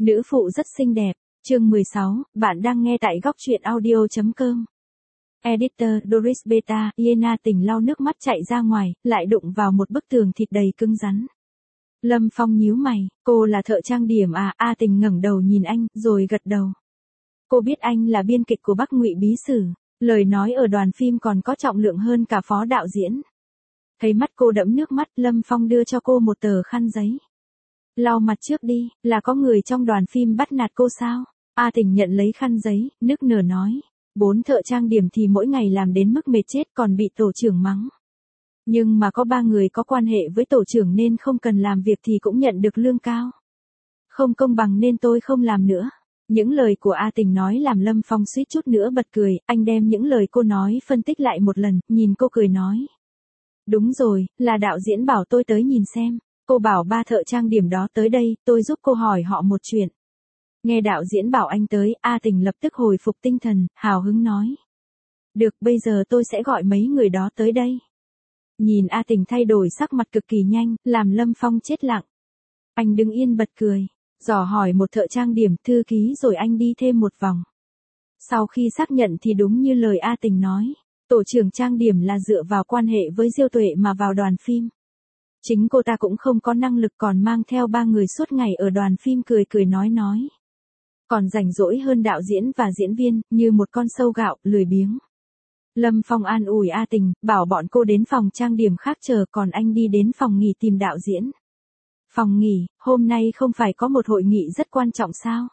Nữ phụ rất xinh đẹp. Chương 16, bạn đang nghe tại góc truyện audio.com. Editor Doris Beta, Iena Tình lau nước mắt chạy ra ngoài, lại đụng vào một bức tường thịt đầy cứng rắn. Lâm Phong nhíu mày, cô là thợ trang điểm à? A Tình ngẩng đầu nhìn anh, rồi gật đầu. Cô biết anh là biên kịch của Bắc Ngụy Bí Sử, lời nói ở đoàn phim còn có trọng lượng hơn cả phó đạo diễn. Thấy mắt cô đẫm nước mắt, Lâm Phong đưa cho cô một tờ khăn giấy. Lau mặt trước đi, là có người trong đoàn phim bắt nạt cô sao? A Tình nhận lấy khăn giấy, nức nở nói. 4 thợ trang điểm thì mỗi ngày làm đến mức mệt chết còn bị tổ trưởng mắng. Nhưng mà có 3 người có quan hệ với tổ trưởng nên không cần làm việc thì cũng nhận được lương cao. Không công bằng nên tôi không làm nữa. Những lời của A Tình nói làm Lâm Phong suýt chút nữa bật cười, anh đem những lời cô nói phân tích lại một lần, nhìn cô cười nói. Đúng rồi, là đạo diễn bảo tôi tới nhìn xem. Cô bảo 3 thợ trang điểm đó tới đây, tôi giúp cô hỏi họ một chuyện. Nghe đạo diễn bảo anh tới, A Tình lập tức hồi phục tinh thần, hào hứng nói. Được, bây giờ tôi sẽ gọi mấy người đó tới đây. Nhìn A Tình thay đổi sắc mặt cực kỳ nhanh, làm Lâm Phong chết lặng. Anh đứng yên bật cười, dò hỏi một thợ trang điểm thư ký rồi anh đi thêm một vòng. Sau khi xác nhận thì đúng như lời A Tình nói, tổ trưởng trang điểm là dựa vào quan hệ với Diêu Tuệ mà vào đoàn phim. Chính cô ta cũng không có năng lực còn mang theo 3 người suốt ngày ở đoàn phim cười cười nói. Còn rảnh rỗi hơn đạo diễn và diễn viên, như một con sâu gạo, lười biếng. Lâm Phong an ủi A Tình, bảo bọn cô đến phòng trang điểm khác chờ còn anh đi đến phòng nghỉ tìm đạo diễn. Phòng nghỉ, hôm nay không phải có một hội nghị rất quan trọng sao?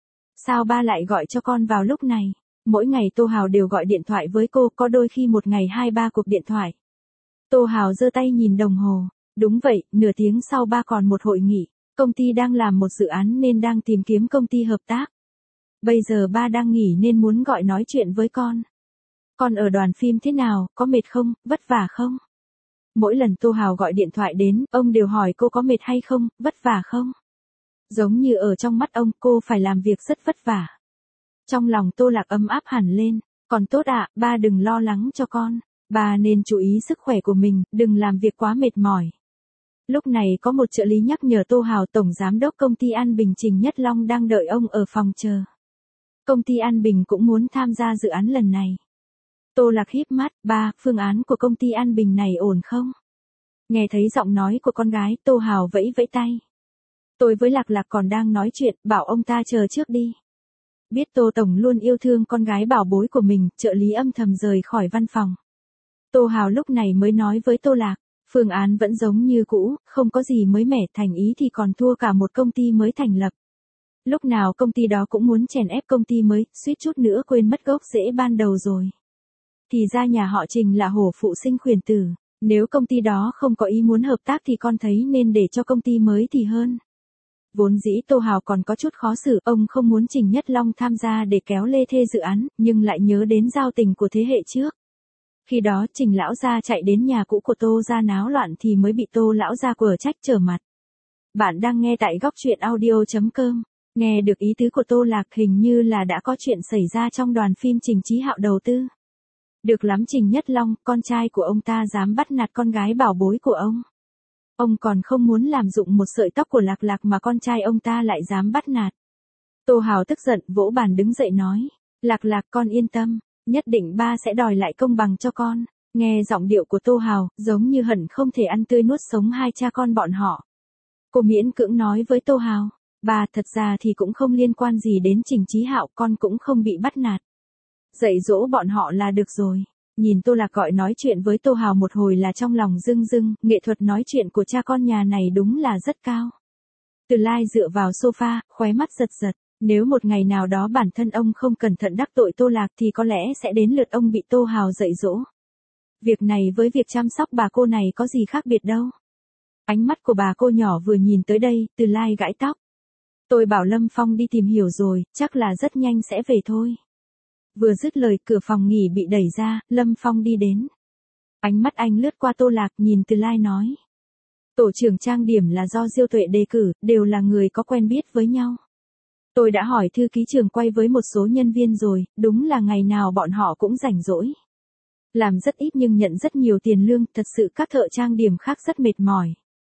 Sao ba lại gọi cho con vào lúc này? Mỗi ngày Tô Hào đều gọi điện thoại với cô, có đôi khi một ngày 2-3 cuộc điện thoại. Tô Hào giơ tay nhìn đồng hồ. Đúng vậy, nửa tiếng sau ba còn một hội nghị. Công ty đang làm một dự án nên đang tìm kiếm công ty hợp tác. Bây giờ ba đang nghỉ nên muốn gọi nói chuyện với con. Con ở đoàn phim thế nào, có mệt không, vất vả không? Mỗi lần Tô Hào gọi điện thoại đến, ông đều hỏi cô có mệt hay không, vất vả không? Giống như ở trong mắt ông, cô phải làm việc rất vất vả. Trong lòng Tô Lạc ấm áp hẳn lên. Còn tốt ạ, ba đừng lo lắng cho con. Ba nên chú ý sức khỏe của mình, đừng làm việc quá mệt mỏi. Lúc này có một trợ lý nhắc nhở Tô Hào tổng giám đốc công ty An Bình Trình Nhất Long đang đợi ông ở phòng chờ. Công ty An Bình cũng muốn tham gia dự án lần này. Tô Lạc híp mắt, ba, phương án của công ty An Bình này ổn không? Nghe thấy giọng nói của con gái, Tô Hào vẫy vẫy tay. Tôi với Lạc Lạc còn đang nói chuyện, bảo ông ta chờ trước đi. Biết Tô Tổng luôn yêu thương con gái bảo bối của mình, trợ lý âm thầm rời khỏi văn phòng. Tô Hào lúc này mới nói với Tô Lạc. Phương án vẫn giống như cũ, không có gì mới mẻ, thành ý thì còn thua cả một công ty mới thành lập. Lúc nào công ty đó cũng muốn chèn ép công ty mới, suýt chút nữa quên mất gốc rễ ban đầu rồi. Thì ra nhà họ Trình là hổ phụ sinh khuyển tử, nếu công ty đó không có ý muốn hợp tác thì con thấy nên để cho công ty mới thì hơn. Vốn dĩ Tô Hào còn có chút khó xử, ông không muốn Trình Nhất Long tham gia để kéo lê thê dự án, nhưng lại nhớ đến giao tình của thế hệ trước. Khi đó Trình lão gia chạy đến nhà cũ của Tô gia náo loạn thì mới bị Tô lão gia quở trách trở mặt. Bạn đang nghe tại góc truyện audio.com. Nghe được ý tứ của Tô Lạc, hình như là đã có chuyện xảy ra trong đoàn phim Trình Chí Hạo đầu tư. Được lắm Trình Nhất Long, con trai của ông ta dám bắt nạt con gái bảo bối của ông. Ông còn không muốn làm dụng một sợi tóc của Lạc Lạc mà con trai ông ta lại dám bắt nạt. Tô Hào tức giận vỗ bàn đứng dậy nói. Lạc Lạc con yên tâm. Nhất định ba sẽ đòi lại công bằng cho con. Nghe giọng điệu của Tô Hào, giống như hận không thể ăn tươi nuốt sống hai cha con bọn họ. Cô miễn cưỡng nói với Tô Hào. Ba, thật ra thì cũng không liên quan gì đến Trình Chí Hạo, con cũng không bị bắt nạt. Dạy dỗ bọn họ là được rồi. Nhìn Tô Lạc gọi nói chuyện với Tô Hào một hồi là trong lòng rưng rưng, nghệ thuật nói chuyện của cha con nhà này đúng là rất cao. Từ Lai dựa vào sofa, khóe mắt giật giật. Nếu một ngày nào đó bản thân ông không cẩn thận đắc tội Tô Lạc thì có lẽ sẽ đến lượt ông bị Tô Hào dạy dỗ. Việc này với việc chăm sóc bà cô này có gì khác biệt đâu. Ánh mắt của bà cô nhỏ vừa nhìn tới đây, Từ Lai gãi tóc. Tôi bảo Lâm Phong đi tìm hiểu rồi, chắc là rất nhanh sẽ về thôi. Vừa dứt lời, cửa phòng nghỉ bị đẩy ra, Lâm Phong đi đến. Ánh mắt anh lướt qua Tô Lạc, nhìn Từ Lai nói. Tổ trưởng trang điểm là do Diêu Tuệ đề cử, đều là người có quen biết với nhau. Tôi đã hỏi thư ký trường quay với một số nhân viên rồi, đúng là ngày nào bọn họ cũng rảnh rỗi. Làm rất ít nhưng nhận rất nhiều tiền lương, thật sự các thợ trang điểm khác rất mệt mỏi.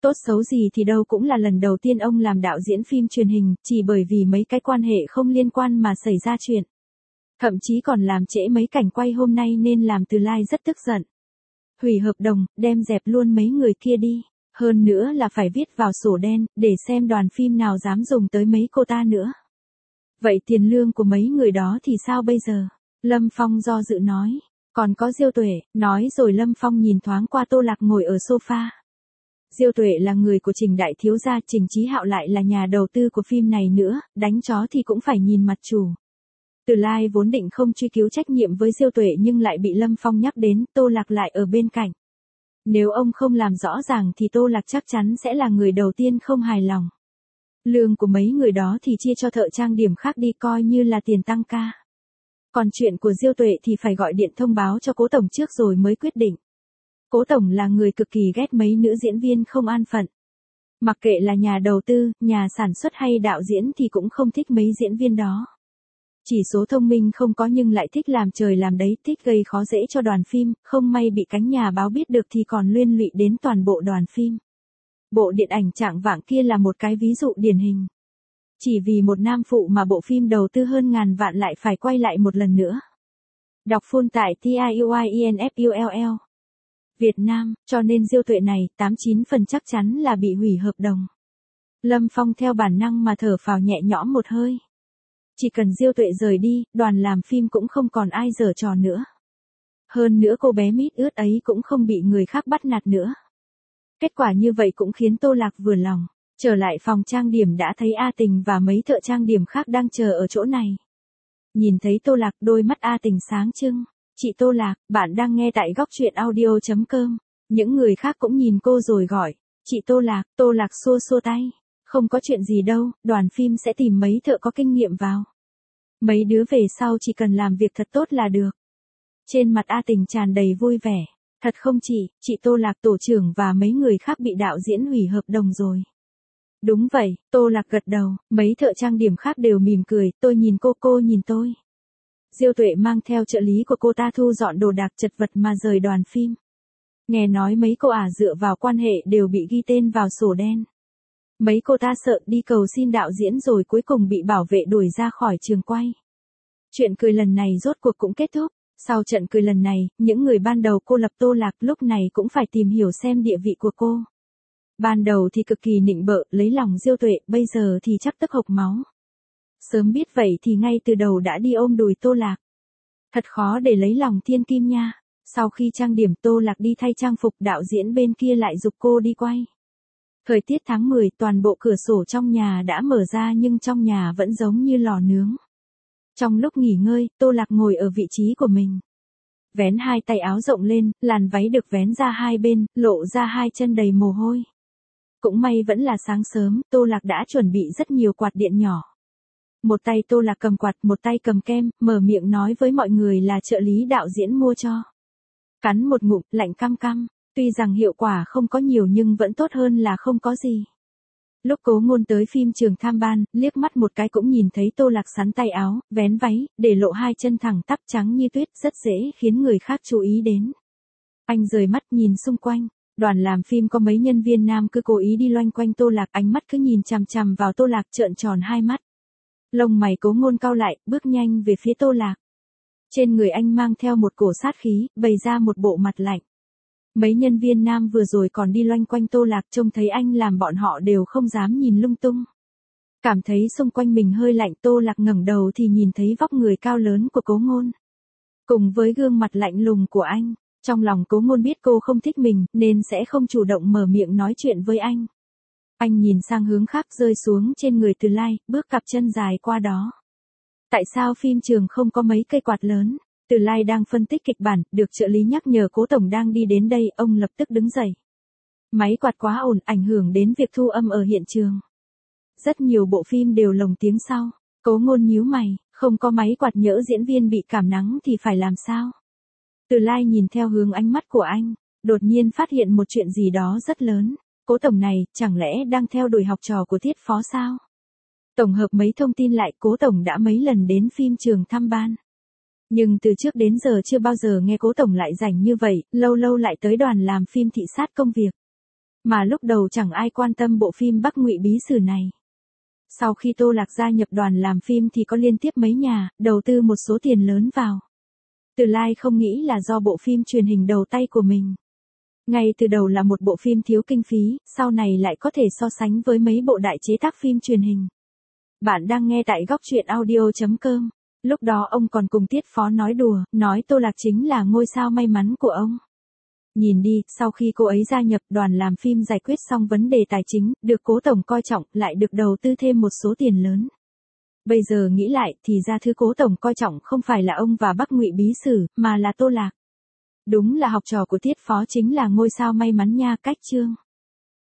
Tốt xấu gì thì đâu cũng là lần đầu tiên ông làm đạo diễn phim truyền hình, chỉ bởi vì mấy cái quan hệ không liên quan mà xảy ra chuyện. Thậm chí còn làm trễ mấy cảnh quay hôm nay nên làm Từ Lai rất tức giận. Hủy hợp đồng, đem dẹp luôn mấy người kia đi. Hơn nữa là phải viết vào sổ đen, để xem đoàn phim nào dám dùng tới mấy cô ta nữa. Vậy tiền lương của mấy người đó thì sao bây giờ? Lâm Phong do dự nói. Còn có Diêu Tuệ, nói rồi Lâm Phong nhìn thoáng qua Tô Lạc ngồi ở sofa. Diêu Tuệ là người của Trình Đại Thiếu gia, Trình Chí Hạo lại là nhà đầu tư của phim này nữa, đánh chó thì cũng phải nhìn mặt chủ. Từ Lai vốn định không truy cứu trách nhiệm với Diêu Tuệ nhưng lại bị Lâm Phong nhắc đến, Tô Lạc lại ở bên cạnh. Nếu ông không làm rõ ràng thì Tô Lạc chắc chắn sẽ là người đầu tiên không hài lòng. Lương của mấy người đó thì chia cho thợ trang điểm khác đi coi như là tiền tăng ca. Còn chuyện của Diêu Tuệ thì phải gọi điện thông báo cho Cố Tổng trước rồi mới quyết định. Cố Tổng là người cực kỳ ghét mấy nữ diễn viên không an phận. Mặc kệ là nhà đầu tư, nhà sản xuất hay đạo diễn thì cũng không thích mấy diễn viên đó. Chỉ số thông minh không có nhưng lại thích làm trời làm đấy, thích gây khó dễ cho đoàn phim, không may bị cánh nhà báo biết được thì còn liên lụy đến toàn bộ đoàn phim. Bộ điện ảnh Trạng Vạng kia là một cái ví dụ điển hình. Chỉ vì một nam phụ mà bộ phim đầu tư hơn ngàn vạn lại phải quay lại một lần nữa. Đọc full tại TIUINFULL. Việt Nam, cho nên Diêu Tuệ này, 89% chắc chắn là bị hủy hợp đồng. Lâm Phong theo bản năng mà thở phào nhẹ nhõm một hơi. Chỉ cần Diêu Tuệ rời đi, đoàn làm phim cũng không còn ai giở trò nữa. Hơn nữa cô bé mít ướt ấy cũng không bị người khác bắt nạt nữa. Kết quả như vậy cũng khiến Tô Lạc vừa lòng. Trở lại phòng trang điểm đã thấy A Tình và mấy thợ trang điểm khác đang chờ ở chỗ này. Nhìn thấy Tô Lạc, đôi mắt A Tình sáng trưng. Chị Tô Lạc, bạn đang nghe tại góc truyện audio.com. Những người khác cũng nhìn cô rồi gọi. Chị Tô Lạc xua xua tay. Không có chuyện gì đâu, đoàn phim sẽ tìm mấy thợ có kinh nghiệm vào. Mấy đứa về sau chỉ cần làm việc thật tốt là được. Trên mặt A Tình tràn đầy vui vẻ. Thật không chị Tô Lạc tổ trưởng và mấy người khác bị đạo diễn hủy hợp đồng rồi. Đúng vậy, Tô Lạc gật đầu, mấy thợ trang điểm khác đều mỉm cười, tôi nhìn cô nhìn tôi. Diêu Tuệ mang theo trợ lý của cô ta thu dọn đồ đạc chật vật mà rời đoàn phim. Nghe nói mấy cô dựa vào quan hệ đều bị ghi tên vào sổ đen. Mấy cô ta sợ đi cầu xin đạo diễn rồi cuối cùng bị bảo vệ đuổi ra khỏi trường quay. Chuyện cười lần này rốt cuộc cũng kết thúc. Sau trận cười lần này, những người ban đầu cô lập Tô Lạc lúc này cũng phải tìm hiểu xem địa vị của cô. Ban đầu thì cực kỳ nịnh bợ, lấy lòng Diêu Tuệ, bây giờ thì chắc tức hộc máu. Sớm biết vậy thì ngay từ đầu đã đi ôm đùi Tô Lạc. Thật khó để lấy lòng thiên kim nha. Sau khi trang điểm Tô Lạc đi thay trang phục, đạo diễn bên kia lại giục cô đi quay. Thời tiết tháng 10, toàn bộ cửa sổ trong nhà đã mở ra nhưng trong nhà vẫn giống như lò nướng. Trong lúc nghỉ ngơi, Tô Lạc ngồi ở vị trí của mình. Vén hai tay áo rộng lên, làn váy được vén ra hai bên, lộ ra hai chân đầy mồ hôi. Cũng may vẫn là sáng sớm, Tô Lạc đã chuẩn bị rất nhiều quạt điện nhỏ. Một tay Tô Lạc cầm quạt, một tay cầm kem, mở miệng nói với mọi người là trợ lý đạo diễn mua cho. Cắn một ngụm, lạnh cam cam. Tuy rằng hiệu quả không có nhiều nhưng vẫn tốt hơn là không có gì. Lúc Cố Ngôn tới phim trường tham ban, liếc mắt một cái cũng nhìn thấy Tô Lạc sắn tay áo, vén váy, để lộ hai chân thẳng tắp trắng như tuyết, rất dễ khiến người khác chú ý đến. Anh rời mắt nhìn xung quanh, đoàn làm phim có mấy nhân viên nam cứ cố ý đi loanh quanh Tô Lạc, ánh mắt cứ nhìn chằm chằm vào Tô Lạc trợn tròn hai mắt. Lông mày Cố Ngôn cau lại, bước nhanh về phía Tô Lạc. Trên người anh mang theo một cổ sát khí, bày ra một bộ mặt lạnh. Mấy nhân viên nam vừa rồi còn đi loanh quanh Tô Lạc, trông thấy anh làm bọn họ đều không dám nhìn lung tung. Cảm thấy xung quanh mình hơi lạnh, Tô Lạc ngẩng đầu thì nhìn thấy vóc người cao lớn của Cố Ngôn. Cùng với gương mặt lạnh lùng của anh, trong lòng Cố Ngôn biết cô không thích mình, nên sẽ không chủ động mở miệng nói chuyện với anh. Anh nhìn sang hướng khác rơi xuống trên người Từ Lai, bước cặp chân dài qua đó. Tại sao phim trường không có mấy cây quạt lớn? Từ Lai đang phân tích kịch bản, được trợ lý nhắc nhở Cố Tổng đang đi đến đây, ông lập tức đứng dậy. Máy quạt quá ồn, ảnh hưởng đến việc thu âm ở hiện trường. Rất nhiều bộ phim đều lồng tiếng sau. Cố Ngôn nhíu mày, không có máy quạt nhỡ diễn viên bị cảm nắng thì phải làm sao? Từ Lai nhìn theo hướng ánh mắt của anh, đột nhiên phát hiện một chuyện gì đó rất lớn. Cố Tổng này, chẳng lẽ đang theo đuổi học trò của Tiết Phó sao? Tổng hợp mấy thông tin lại, Cố Tổng đã mấy lần đến phim trường thăm ban. Nhưng từ trước đến giờ chưa bao giờ nghe Cố Tổng lại rảnh như vậy, lâu lâu lại tới đoàn làm phim thị sát công việc. Mà lúc đầu chẳng ai quan tâm bộ phim Bắc Ngụy Bí Sử này. Sau khi Tô Lạc gia nhập đoàn làm phim thì có liên tiếp mấy nhà, đầu tư một số tiền lớn vào. Từ Lai không nghĩ là do bộ phim truyền hình đầu tay của mình. Ngay từ đầu là một bộ phim thiếu kinh phí, sau này lại có thể so sánh với mấy bộ đại chế tác phim truyền hình. Bạn đang nghe tại góc truyện audio.com. Lúc đó ông còn cùng Tiết Phó nói đùa, nói Tô Lạc chính là ngôi sao may mắn của ông. Nhìn đi, sau khi cô ấy gia nhập đoàn làm phim giải quyết xong vấn đề tài chính, được Cố Tổng coi trọng, lại được đầu tư thêm một số tiền lớn. Bây giờ nghĩ lại thì ra thứ Cố Tổng coi trọng không phải là ông và Bắc Ngụy Bí Sử, mà là Tô Lạc. Đúng là học trò của Tiết Phó chính là ngôi sao may mắn nha. Cách chương